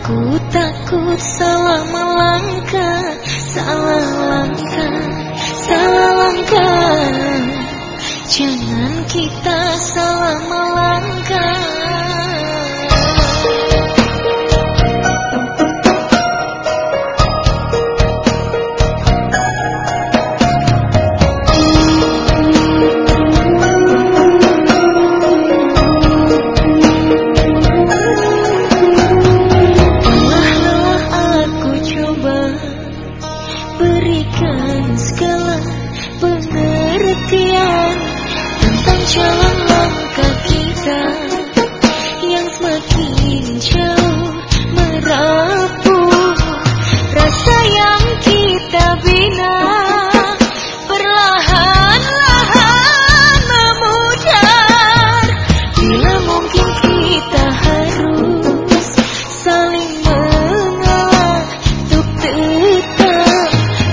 Aku takut salah melangkah, salah langkah, salah langkah. Jangan kita salah melangkah. Berikan segala pengertian tentang jalan langkah kita yang semakin jauh merapuh. Rasa yang kita bina perlahan-lahan memudar. Bila mungkin kita harus saling mengalah untuk tetap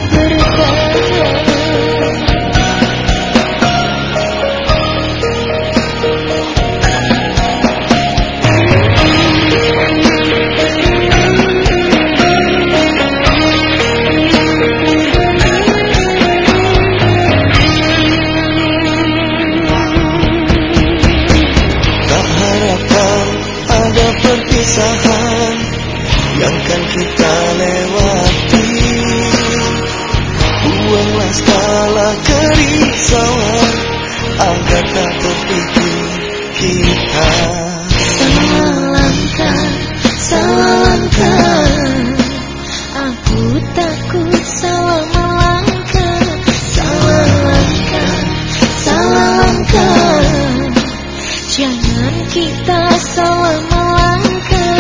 perpisahan yang kan kita lewati. Buanglah segala kerisauan agar tak terpikir kita. Salah langkah, salah langkah. Aku takut salah melangkah, salah langkah, salah langkah. Jangan kita salah melangkah.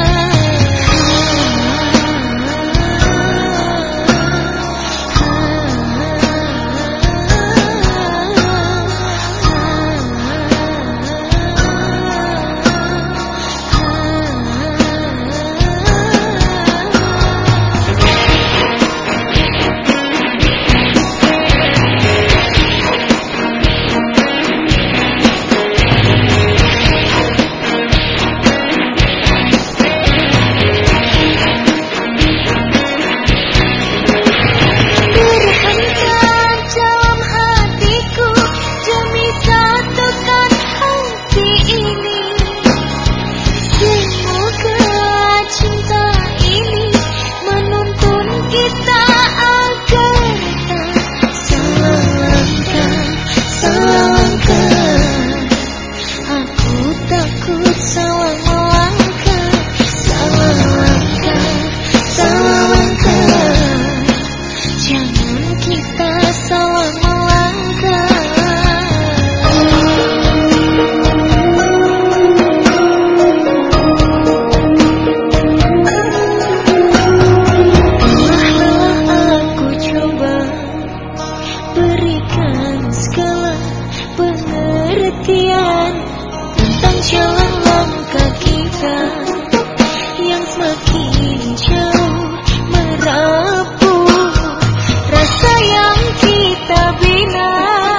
Berikan segala pengertian tentang jalan langkah kita yang semakin jauh merapuh. Rasa yang kita bina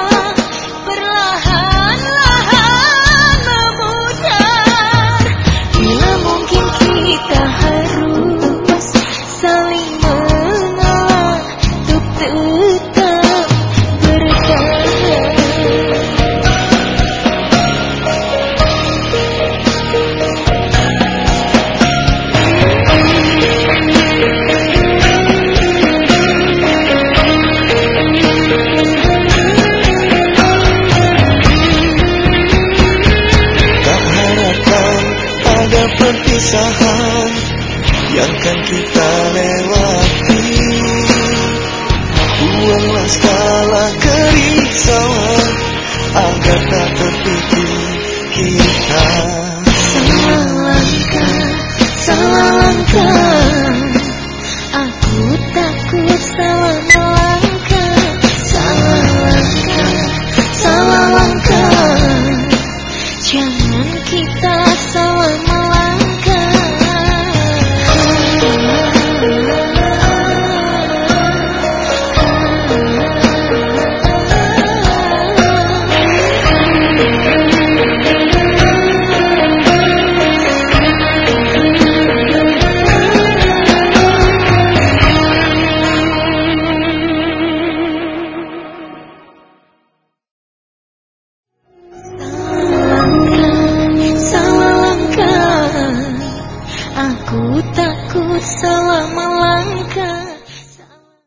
perlahan-lahan memudar. Bila mungkin kita harus saling mengalah untuk tetap perpisahan yang kan kita lewati. Buanglah segala kerisauan agar tak terpikir kita. Salah langkah,